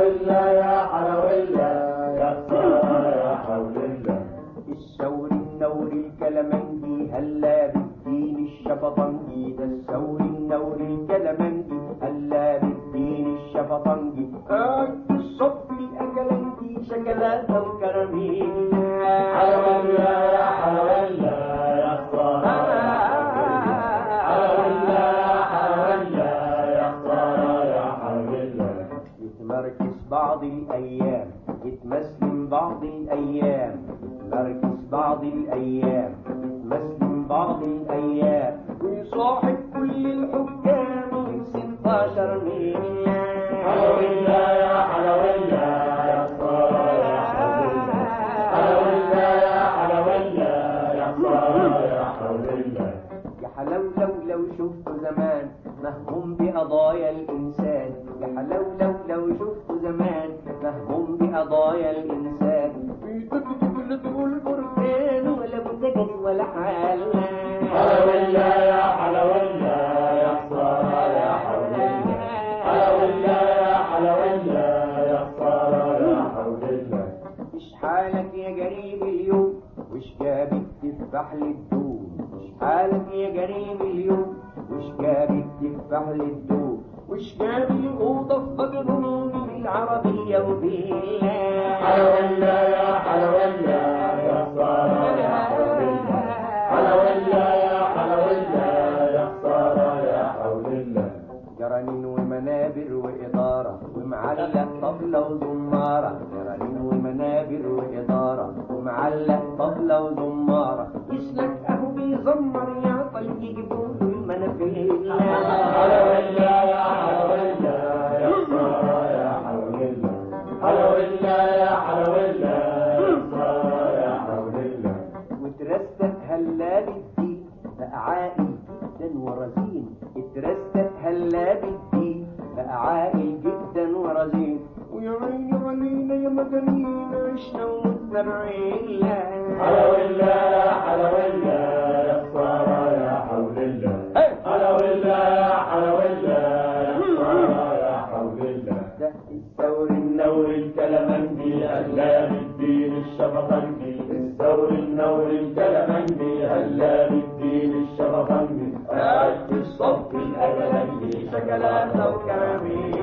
حلولا يا حلولا يا خسارة يا حوللا. الثور النور الكلمنجي هلا بالدين الشفطنجي، ده الثور النور الكلمنجي هلا بالدين الشفطنجي. الصب الأكلنجي شكلاته وكراميلا. حلولا يا حلولا يا خسارة يا حوللا. حلولا يا خسارة يا حوللا. يتمركز بعض الأيام يتمسلم بعض الأيام، يتمركز بعض الأيام يتمسلم بعض الأيام، ويصاحب كل الحكام من 16 ميلا. حلولا يا حلولا يا خسارة يا حوللا. حلولا يا حلولا يا خسارة يا حوللا. يا حلولو لو شفتوا زمان مهموم بقضايا الإنسان، يا حلولو لو شفتوا زمان مهموم بقضايا الإنسان، بيتقلدوا البركان ولا منتجد ولا حال. حلولا يا حلولا يا خسارة يا حوللا. حلولا يا حلولا يا خسارة يا حوللا. إيش حالك يا قريب اليوم وش جابك تفاح للدوم، إيش حالك يا قريب اليوم وش جابك تفاح للدوم، وش جاب الأوضة في مجنون بالعربية وبالله. حلولا يا حلولا يا خسارة يا حوللا. حلولا يا حلولا يا خسارة يا حوللا. جرانين ومنابر وإدارة ومعلق طبلة وزمارة، جرانين ومنابر وإدارة ومعلق طبلة وزمارة، يسلك أهو بيزمر يا طيب يجيبوله المنافيل. حلولا يا حلولا يا خسارة يا حوللا. حلولا يا حلولا يا خسارة يا حوللا. وترستق هلا بالدين بقى عاقل جدا ورزين، اترستق هلا بالدين بقى عاقل جدا ورزين، ويا عيني علينا يا مجانين عشنا ومتنا بعيلا. حلولا يا حلولا يا خسارة يا حوللا. حلولا يا حلولا يا خسارة يا حوللا. ده الثور النور الكلمنجي هلا بالدين الشفطنجي. الثور النور الكلمنجي هلا بالدين الشفطنجي. قاعد في الصف الأبلنجي شكلاته وكراميلا.